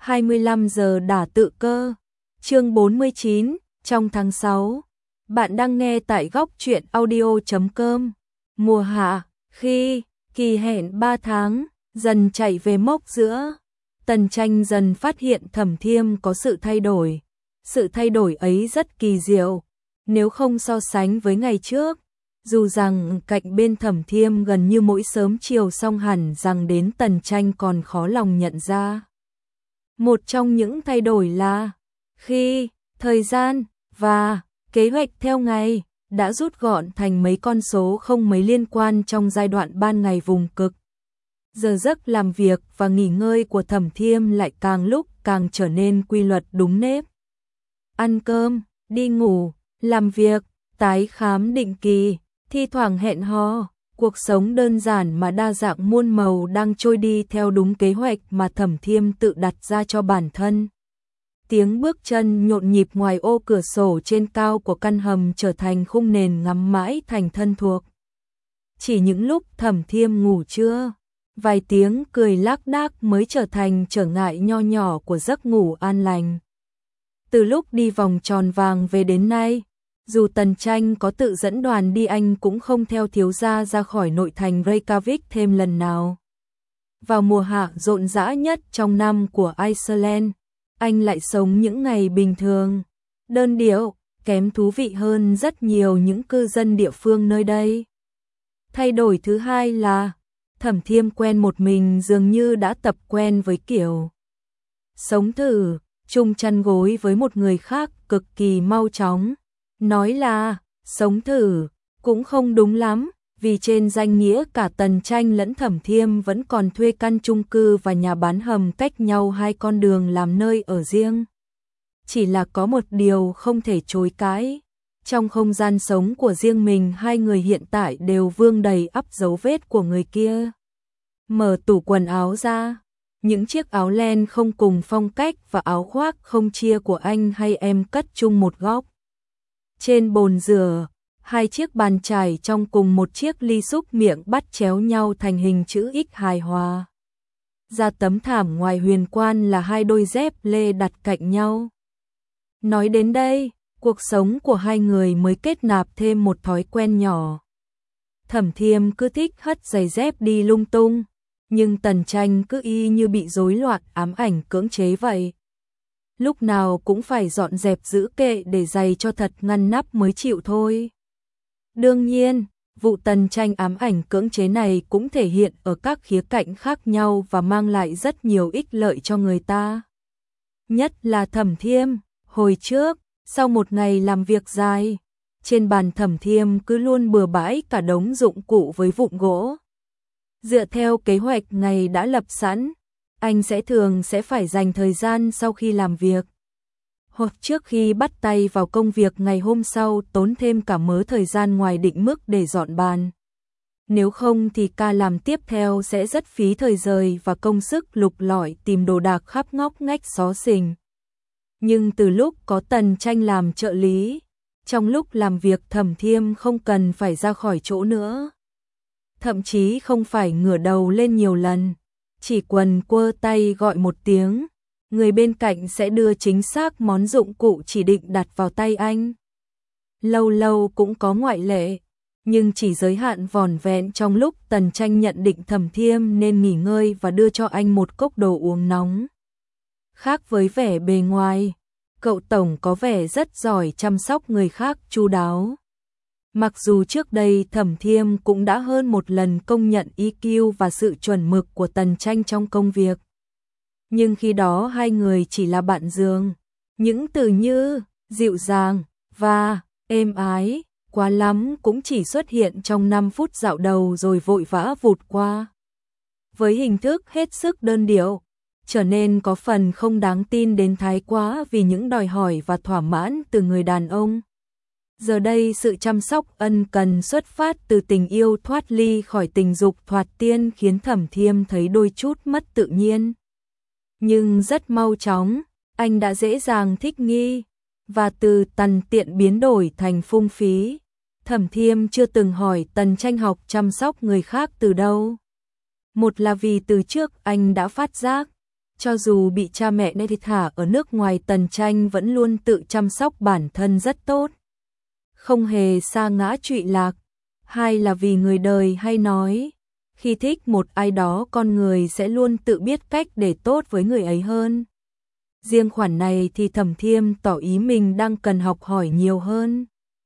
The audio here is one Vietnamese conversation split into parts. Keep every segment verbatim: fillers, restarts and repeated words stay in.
hai mươi lăm giờ đả tự cơ. Chương bốn mươi chín, trong tháng sáu. Bạn đang nghe tại góc truyện audio chấm com. Mùa hạ, khi kỳ hẹn ba tháng dần chạy về mốc giữa, Tần Tranh dần phát hiện Thẩm Thiêm có sự thay đổi. Sự thay đổi ấy rất kỳ diệu, nếu không so sánh với ngày trước. Dù rằng cạnh bên Thẩm Thiêm gần như mỗi sớm chiều song hẳn rằng đến Tần Tranh còn khó lòng nhận ra. Một trong những thay đổi là khi thời gian và kế hoạch theo ngày đã rút gọn thành mấy con số không mấy liên quan trong giai đoạn ban ngày vùng cực. Giờ giấc làm việc và nghỉ ngơi của Thẩm Thiêm lại càng lúc càng trở nên quy luật đúng nếp. Ăn cơm, đi ngủ, làm việc, tái khám định kỳ, thi thoảng hẹn hò, cuộc sống đơn giản mà đa dạng muôn màu đang trôi đi theo đúng kế hoạch mà Thẩm Thiêm tự đặt ra cho bản thân. Tiếng bước chân nhộn nhịp ngoài ô cửa sổ trên cao của căn hầm trở thành khung nền ngắm mãi thành thân thuộc. Chỉ những lúc Thẩm Thiêm ngủ trưa, vài tiếng cười lác đác mới trở thành trở ngại nho nhỏ của giấc ngủ an lành. Từ lúc đi vòng tròn vàng về đến nay, dù Tần Tranh có tự dẫn đoàn đi anh cũng không theo thiếu gia ra khỏi nội thành Reykjavik thêm lần nào. Vào mùa hạ rộn rã nhất trong năm của Iceland, anh lại sống những ngày bình thường, đơn điệu, kém thú vị hơn rất nhiều những cư dân địa phương nơi đây. Thay đổi thứ hai là Thẩm Thiêm quen một mình dường như đã tập quen với kiểu sống thử, chung chăn gối với một người khác cực kỳ mau chóng. Nói là sống thử cũng không đúng lắm, vì trên danh nghĩa cả Tần Tranh lẫn Thẩm Thiêm vẫn còn thuê căn chung cư và nhà bán hầm cách nhau hai con đường làm nơi ở riêng. Chỉ là có một điều không thể chối cãi, trong không gian sống của riêng mình hai người hiện tại đều vương đầy ắp dấu vết của người kia. Mở tủ quần áo ra, những chiếc áo len không cùng phong cách và áo khoác không chia của anh hay em cất chung một góc. Trên bồn rửa, hai chiếc bàn chải trong cùng một chiếc ly xúc miệng bắt chéo nhau thành hình chữ X hài hòa. Ra tấm thảm ngoài huyền quan là hai đôi dép lê đặt cạnh nhau. Nói đến đây, cuộc sống của hai người mới kết nạp thêm một thói quen nhỏ. Thẩm Thiêm cứ thích hất giày dép đi lung tung, nhưng Tần Tranh cứ y như bị rối loạn ám ảnh cưỡng chế vậy. Lúc nào cũng phải dọn dẹp giữ kệ để giày cho thật ngăn nắp mới chịu thôi. Đương nhiên, vụ Tần Tranh ám ảnh cưỡng chế này cũng thể hiện ở các khía cạnh khác nhau và mang lại rất nhiều ích lợi cho người ta. Nhất là Thẩm Thiêm, hồi trước, sau một ngày làm việc dài, trên bàn Thẩm Thiêm cứ luôn bừa bãi cả đống dụng cụ với vụn gỗ. Dựa theo kế hoạch ngày đã lập sẵn, anh sẽ thường sẽ phải dành thời gian sau khi làm việc, hoặc trước khi bắt tay vào công việc ngày hôm sau tốn thêm cả mớ thời gian ngoài định mức để dọn bàn. Nếu không thì ca làm tiếp theo sẽ rất phí thời giờ và công sức lục lọi tìm đồ đạc khắp ngóc ngách xó xỉnh. Nhưng từ lúc có Tần Tranh làm trợ lý, trong lúc làm việc Thẩm Thiêm không cần phải ra khỏi chỗ nữa. Thậm chí không phải ngửa đầu lên nhiều lần, chỉ quần quơ tay gọi một tiếng, người bên cạnh sẽ đưa chính xác món dụng cụ chỉ định đặt vào tay anh. Lâu lâu cũng có ngoại lệ, nhưng chỉ giới hạn vỏn vẹn trong lúc Tần Tranh nhận định Thẩm Thiêm nên nghỉ ngơi và đưa cho anh một cốc đồ uống nóng. Khác với vẻ bề ngoài, cậu tổng có vẻ rất giỏi chăm sóc người khác chu đáo. Mặc dù trước đây Thẩm Thiêm cũng đã hơn một lần công nhận i kiu và sự chuẩn mực của Tần Tranh trong công việc. Nhưng khi đó hai người chỉ là bạn giường, những từ như dịu dàng và êm ái, quá lắm cũng chỉ xuất hiện trong năm phút dạo đầu rồi vội vã vụt qua. Với hình thức hết sức đơn điệu, trở nên có phần không đáng tin đến thái quá vì những đòi hỏi và thỏa mãn từ người đàn ông. Giờ đây sự chăm sóc ân cần xuất phát từ tình yêu thoát ly khỏi tình dục thoạt tiên khiến Thẩm Thiêm thấy đôi chút mất tự nhiên. Nhưng rất mau chóng, anh đã dễ dàng thích nghi, và từ tằn tiện biến đổi thành phung phí. Thẩm Thiêm chưa từng hỏi Tần Tranh học chăm sóc người khác từ đâu. Một là vì từ trước anh đã phát giác, Cho dù bị cha mẹ nê thịt thả ở nước ngoài, Tần Tranh vẫn luôn tự chăm sóc bản thân rất tốt. Không hề sa ngã trụy lạc. Hai là vì người đời hay nói, khi thích một ai đó con người sẽ luôn tự biết cách để tốt với người ấy hơn. Riêng khoản này thì Thẩm Thiêm tỏ ý mình đang cần học hỏi nhiều hơn.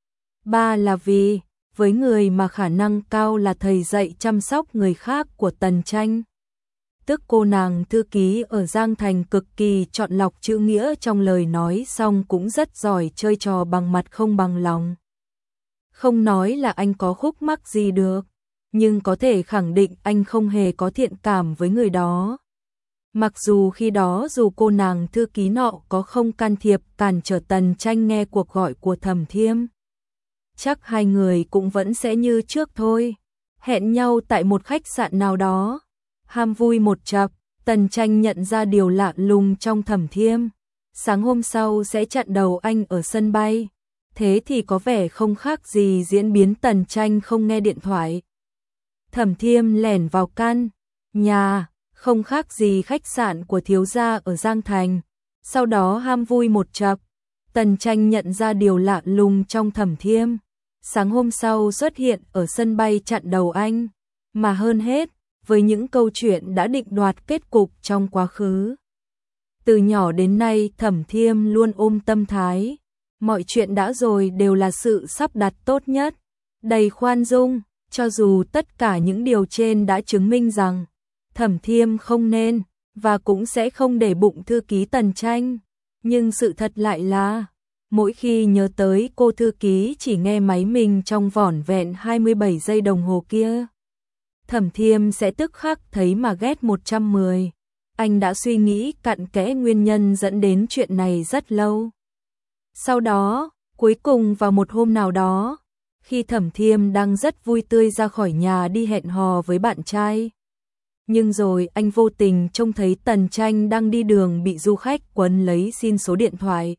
Ba là vì, với người mà khả năng cao là thầy dạy chăm sóc người khác của Tần Tranh, tức cô nàng thư ký ở Giang Thành cực kỳ chọn lọc chữ nghĩa trong lời nói, xong cũng rất giỏi chơi trò bằng mặt không bằng lòng. Không nói là anh có khúc mắc gì được, nhưng có thể khẳng định anh không hề có thiện cảm với người đó. Mặc dù khi đó dù cô nàng thư ký nọ có không can thiệp cản trở Tần Tranh nghe cuộc gọi của Thẩm Thiêm, chắc hai người cũng vẫn sẽ như trước thôi, hẹn nhau tại một khách sạn nào đó. Ham vui một chập, Tần Tranh nhận ra điều lạ lùng trong Thẩm Thiêm. Sáng hôm sau sẽ chặn đầu anh ở sân bay. Thế thì có vẻ không khác gì diễn biến Tần Tranh không nghe điện thoại. Thẩm Thiêm lẻn vào căn nhà, không khác gì khách sạn của thiếu gia ở Giang Thành. Sau đó ham vui một chập, Tần Tranh nhận ra điều lạ lùng trong Thẩm Thiêm. Sáng hôm sau xuất hiện ở sân bay chặn đầu anh. Mà hơn hết, với những câu chuyện đã định đoạt kết cục trong quá khứ. Từ nhỏ đến nay Thẩm Thiêm luôn ôm tâm thái, mọi chuyện đã rồi đều là sự sắp đặt tốt nhất, đầy khoan dung, cho dù tất cả những điều trên đã chứng minh rằng Thẩm Thiêm không nên và cũng sẽ không để bụng thư ký Tần Tranh. Nhưng sự thật lại là, mỗi khi nhớ tới cô thư ký chỉ nghe máy mình trong vỏn vẹn hai mươi bảy giây đồng hồ kia, Thẩm Thiêm sẽ tức khắc thấy mà ghét một trăm mười. Anh đã suy nghĩ cặn kẽ nguyên nhân dẫn đến chuyện này rất lâu. Sau đó, cuối cùng vào một hôm nào đó, khi Thẩm Thiêm đang rất vui tươi ra khỏi nhà đi hẹn hò với bạn trai, nhưng rồi anh vô tình trông thấy Tần Tranh đang đi đường bị du khách quấn lấy xin số điện thoại.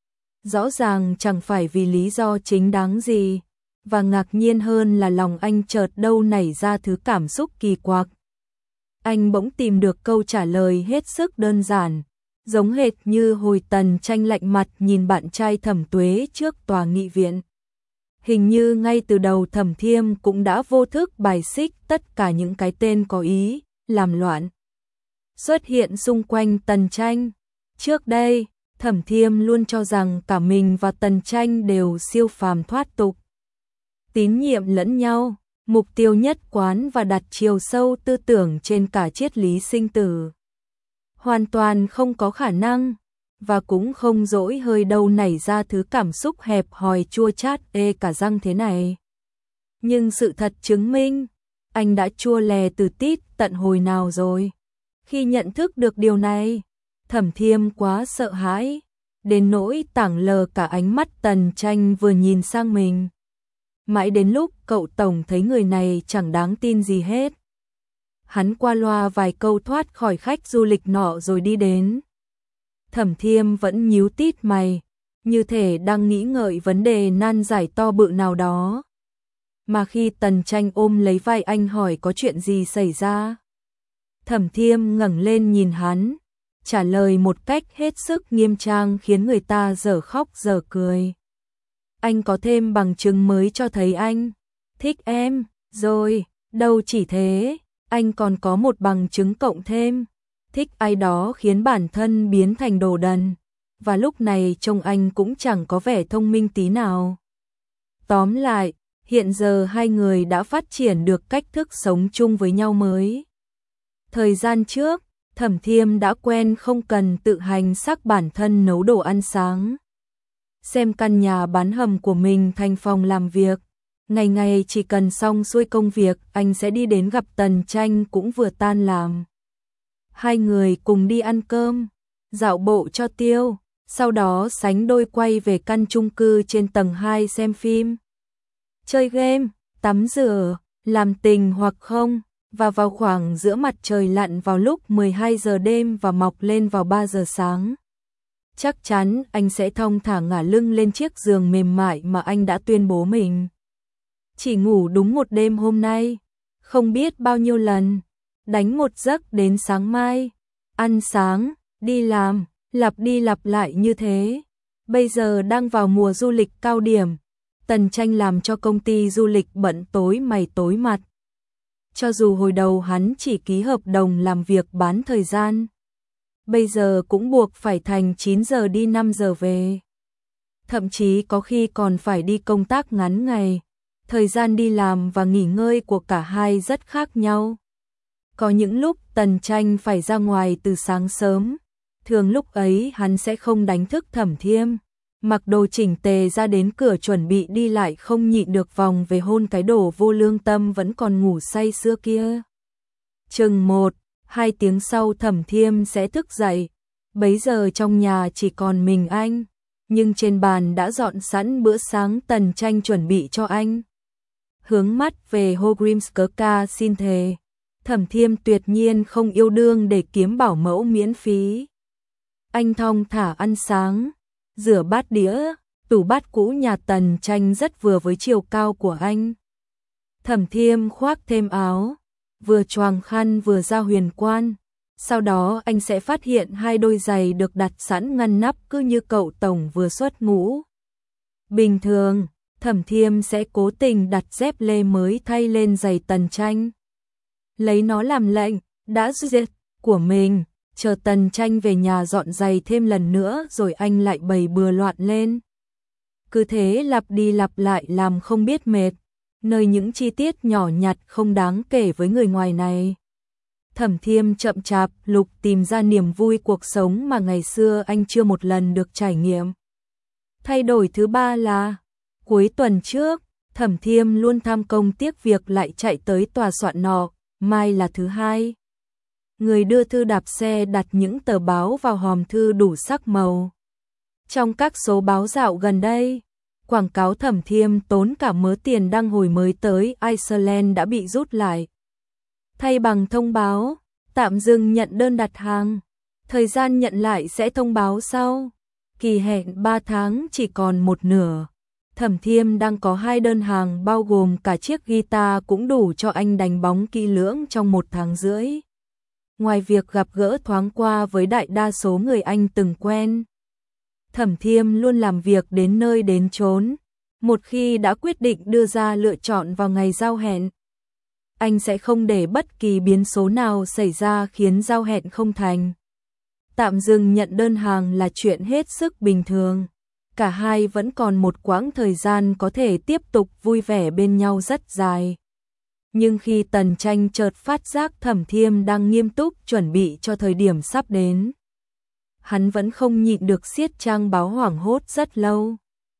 Rõ ràng chẳng phải vì lý do chính đáng gì, và ngạc nhiên hơn là lòng anh chợt đâu nảy ra thứ cảm xúc kỳ quặc. Anh bỗng tìm được câu trả lời hết sức đơn giản, giống hệt như hồi Tần Tranh lạnh mặt nhìn bạn trai Thẩm Tuế trước tòa nghị viện. Hình như ngay từ đầu Thẩm Thiêm cũng đã vô thức bài xích tất cả những cái tên có ý làm loạn xuất hiện xung quanh Tần Tranh. Trước đây, Thẩm Thiêm luôn cho rằng cả mình và Tần Tranh đều siêu phàm thoát tục, tín nhiệm lẫn nhau, mục tiêu nhất quán và đặt chiều sâu tư tưởng trên cả triết lý sinh tử. Hoàn toàn không có khả năng, và cũng không dỗi hơi đâu nảy ra thứ cảm xúc hẹp hòi chua chát ê cả răng thế này. Nhưng sự thật chứng minh, anh đã chua lè từ tít tận hồi nào rồi. Khi nhận thức được điều này, Thẩm Thiêm quá sợ hãi, đến nỗi tảng lờ cả ánh mắt Tần Tranh vừa nhìn sang mình. Mãi đến lúc cậu tổng thấy người này chẳng đáng tin gì hết, hắn qua loa vài câu thoát khỏi khách du lịch nọ rồi đi đến. Thẩm Thiêm vẫn nhíu tít mày, như thể đang nghĩ ngợi vấn đề nan giải to bự nào đó. Mà khi Tần Tranh ôm lấy vai anh hỏi có chuyện gì xảy ra, Thẩm Thiêm ngẩng lên nhìn hắn, trả lời một cách hết sức nghiêm trang khiến người ta dở khóc dở cười. Anh có thêm bằng chứng mới cho thấy anh thích em rồi, đâu chỉ thế, anh còn có một bằng chứng cộng thêm, thích ai đó khiến bản thân biến thành đồ đần, và lúc này trông anh cũng chẳng có vẻ thông minh tí nào. Tóm lại, hiện giờ hai người đã phát triển được cách thức sống chung với nhau mới. Thời gian trước, Thẩm Thiêm đã quen không cần tự hành xác bản thân nấu đồ ăn sáng, xem căn nhà bán hầm của mình thành phòng làm việc. Ngày ngày chỉ cần xong xuôi công việc, anh sẽ đi đến gặp Tần Tranh cũng vừa tan làm. Hai người cùng đi ăn cơm, dạo bộ cho tiêu, sau đó sánh đôi quay về căn chung cư trên tầng hai xem phim, chơi game, tắm rửa, làm tình hoặc không, và vào khoảng giữa mặt trời lặn vào lúc mười hai giờ đêm và mọc lên vào ba giờ sáng. Chắc chắn anh sẽ thong thả ngả lưng lên chiếc giường mềm mại mà anh đã tuyên bố mình chỉ ngủ đúng một đêm hôm nay, không biết bao nhiêu lần, đánh một giấc đến sáng mai. ăn sáng, đi làm, lặp đi lặp lại như thế. Bây giờ đang vào mùa du lịch cao điểm, Tần Tranh làm cho công ty du lịch bận tối mày tối mặt. Cho dù hồi đầu hắn chỉ ký hợp đồng làm việc bán thời gian, bây giờ cũng buộc phải thành chín giờ đi năm giờ về. Thậm chí có khi còn phải đi công tác ngắn ngày. Thời gian đi làm và nghỉ ngơi của cả hai rất khác nhau. Có những lúc Tần Tranh phải ra ngoài từ sáng sớm, thường lúc ấy hắn sẽ không đánh thức Thẩm Thiêm, mặc đồ chỉnh tề ra đến cửa chuẩn bị đi lại không nhịn được vòng về hôn cái đồ vô lương tâm vẫn còn ngủ say xưa kia. Chừng một, hai tiếng sau Thẩm Thiêm sẽ thức dậy, bấy giờ trong nhà chỉ còn mình anh, nhưng trên bàn đã dọn sẵn bữa sáng Tần Tranh chuẩn bị cho anh. Hướng mắt về Hogrimskirka xin thề, Thẩm Thiêm tuyệt nhiên không yêu đương để kiếm bảo mẫu miễn phí. Anh thong thả ăn sáng, rửa bát đĩa, tủ bát cũ nhà Tần Tranh rất vừa với chiều cao của anh. Thẩm Thiêm khoác thêm áo, vừa choàng khăn vừa ra huyền quan. Sau đó anh sẽ phát hiện hai đôi giày được đặt sẵn ngăn nắp cứ như cậu tổng vừa xuất ngũ. Bình thường, Thẩm Thiêm sẽ cố tình đặt dép lê mới thay lên giày Tần Tranh. Lấy nó làm lệnh, đã duyệt của mình, chờ Tần Tranh về nhà dọn giày thêm lần nữa rồi anh lại bày bừa loạn lên. Cứ thế lặp đi lặp lại làm không biết mệt, nơi những chi tiết nhỏ nhặt không đáng kể với người ngoài này. Thẩm Thiêm chậm chạp lục tìm ra niềm vui cuộc sống mà ngày xưa anh chưa một lần được trải nghiệm. Thay đổi thứ ba là, cuối tuần trước, Thẩm Thiêm luôn tham công tiếc việc lại chạy tới tòa soạn nọ, mai là thứ hai. Người đưa thư đạp xe đặt những tờ báo vào hòm thư đủ sắc màu. Trong các số báo dạo gần đây, quảng cáo Thẩm Thiêm tốn cả mớ tiền đăng hồi mới tới Iceland đã bị rút lại. Thay bằng thông báo, tạm dừng nhận đơn đặt hàng, thời gian nhận lại sẽ thông báo sau. Kỳ hẹn ba tháng chỉ còn một nửa. Thẩm Thiêm đang có hai đơn hàng bao gồm cả chiếc guitar cũng đủ cho anh đánh bóng kỹ lưỡng trong một tháng rưỡi. Ngoài việc gặp gỡ thoáng qua với đại đa số người anh từng quen, Thẩm Thiêm luôn làm việc đến nơi đến chốn. Một khi đã quyết định đưa ra lựa chọn vào ngày giao hẹn, anh sẽ không để bất kỳ biến số nào xảy ra khiến giao hẹn không thành. Tạm dừng nhận đơn hàng là chuyện hết sức bình thường. Cả hai vẫn còn một quãng thời gian có thể tiếp tục vui vẻ bên nhau rất dài. Nhưng khi Tần Tranh chợt phát giác Thẩm Thiêm đang nghiêm túc chuẩn bị cho thời điểm sắp đến, hắn vẫn không nhịn được siết trang báo hoảng hốt rất lâu.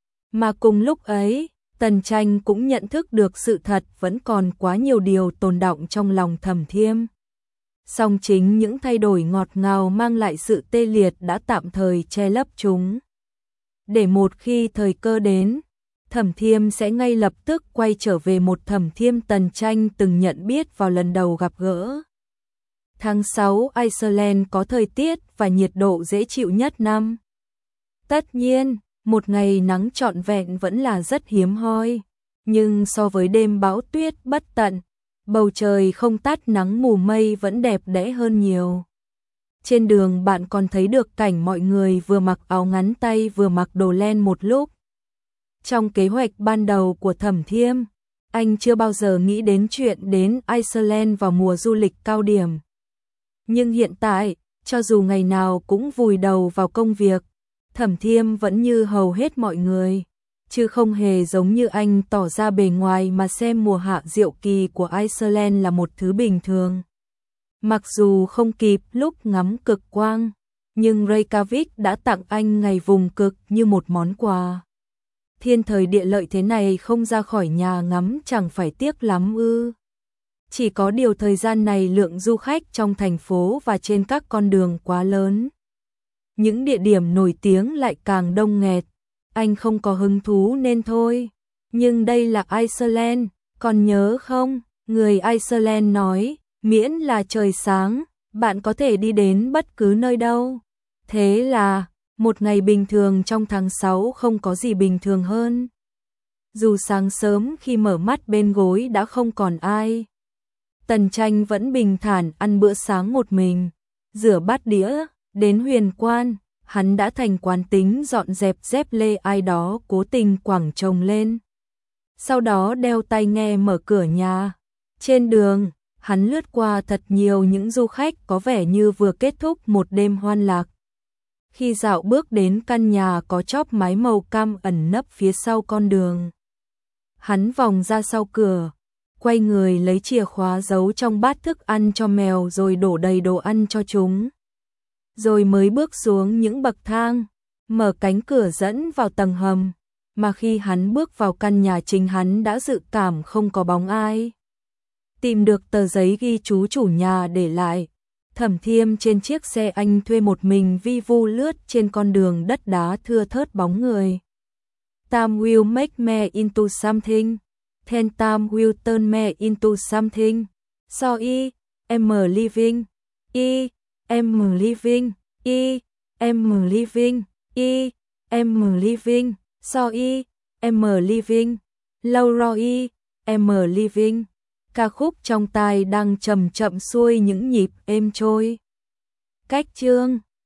Mà cùng lúc ấy, Tần Tranh cũng nhận thức được sự thật vẫn còn quá nhiều điều tồn đọng trong lòng Thẩm Thiêm. Song chính những thay đổi ngọt ngào mang lại sự tê liệt đã tạm thời che lấp chúng. Để một khi thời cơ đến, Thẩm Thiêm sẽ ngay lập tức quay trở về một Thẩm Thiêm Tần Tranh từng nhận biết vào lần đầu gặp gỡ. Tháng sáu Iceland có thời tiết và nhiệt độ dễ chịu nhất năm. Tất nhiên, một ngày nắng trọn vẹn vẫn là rất hiếm hoi, nhưng so với đêm bão tuyết bất tận, bầu trời không tắt nắng mù mây vẫn đẹp đẽ hơn nhiều. Trên đường bạn còn thấy được cảnh mọi người vừa mặc áo ngắn tay vừa mặc đồ len một lúc. Trong kế hoạch ban đầu của Thẩm Thiêm, anh chưa bao giờ nghĩ đến chuyện đến Iceland vào mùa du lịch cao điểm. Nhưng hiện tại, cho dù ngày nào cũng vùi đầu vào công việc, Thẩm Thiêm vẫn như hầu hết mọi người, chứ không hề giống như anh tỏ ra bề ngoài mà xem mùa hạ diệu kỳ của Iceland là một thứ bình thường. Mặc dù không kịp lúc ngắm cực quang, nhưng Reykjavik đã tặng anh ngày vùng cực như một món quà. Thiên thời địa lợi thế này không ra khỏi nhà ngắm chẳng phải tiếc lắm ư. Chỉ có điều thời gian này lượng du khách trong thành phố và trên các con đường quá lớn. Những địa điểm nổi tiếng lại càng đông nghẹt. Anh không có hứng thú nên thôi. Nhưng đây là Iceland, còn nhớ không? Người Iceland nói, miễn là trời sáng, bạn có thể đi đến bất cứ nơi đâu. Thế là, một ngày bình thường trong tháng sáu không có gì bình thường hơn. Dù sáng sớm khi mở mắt bên gối đã không còn ai, Tần Tranh vẫn bình thản ăn bữa sáng một mình. rửa bát đĩa, đến huyền quan, hắn đã thành quán tính dọn dẹp dép lê ai đó cố tình quẳng chồng lên. Sau đó đeo tai nghe mở cửa nhà. Trên đường, hắn lướt qua thật nhiều những du khách có vẻ như vừa kết thúc một đêm hoan lạc. Khi dạo bước đến căn nhà có chóp mái màu cam ẩn nấp phía sau con đường, hắn vòng ra sau cửa, quay người lấy chìa khóa giấu trong bát thức ăn cho mèo rồi đổ đầy đồ ăn cho chúng. Rồi mới bước xuống những bậc thang, mở cánh cửa dẫn vào tầng hầm, mà khi hắn bước vào căn nhà chính hắn đã dự cảm không có bóng ai. Tìm được tờ giấy ghi chú chủ nhà để lại, Thẩm Thiêm trên chiếc xe anh thuê một mình vi vu lướt trên con đường đất đá thưa thớt bóng người. Time will make me into something. Then time will turn me into something. So I am living. I am living. I am living. I am living. So I am living. Lâu rồi I am living. Ca khúc trong tai đang chậm chậm xuôi những nhịp êm trôi. Cách chương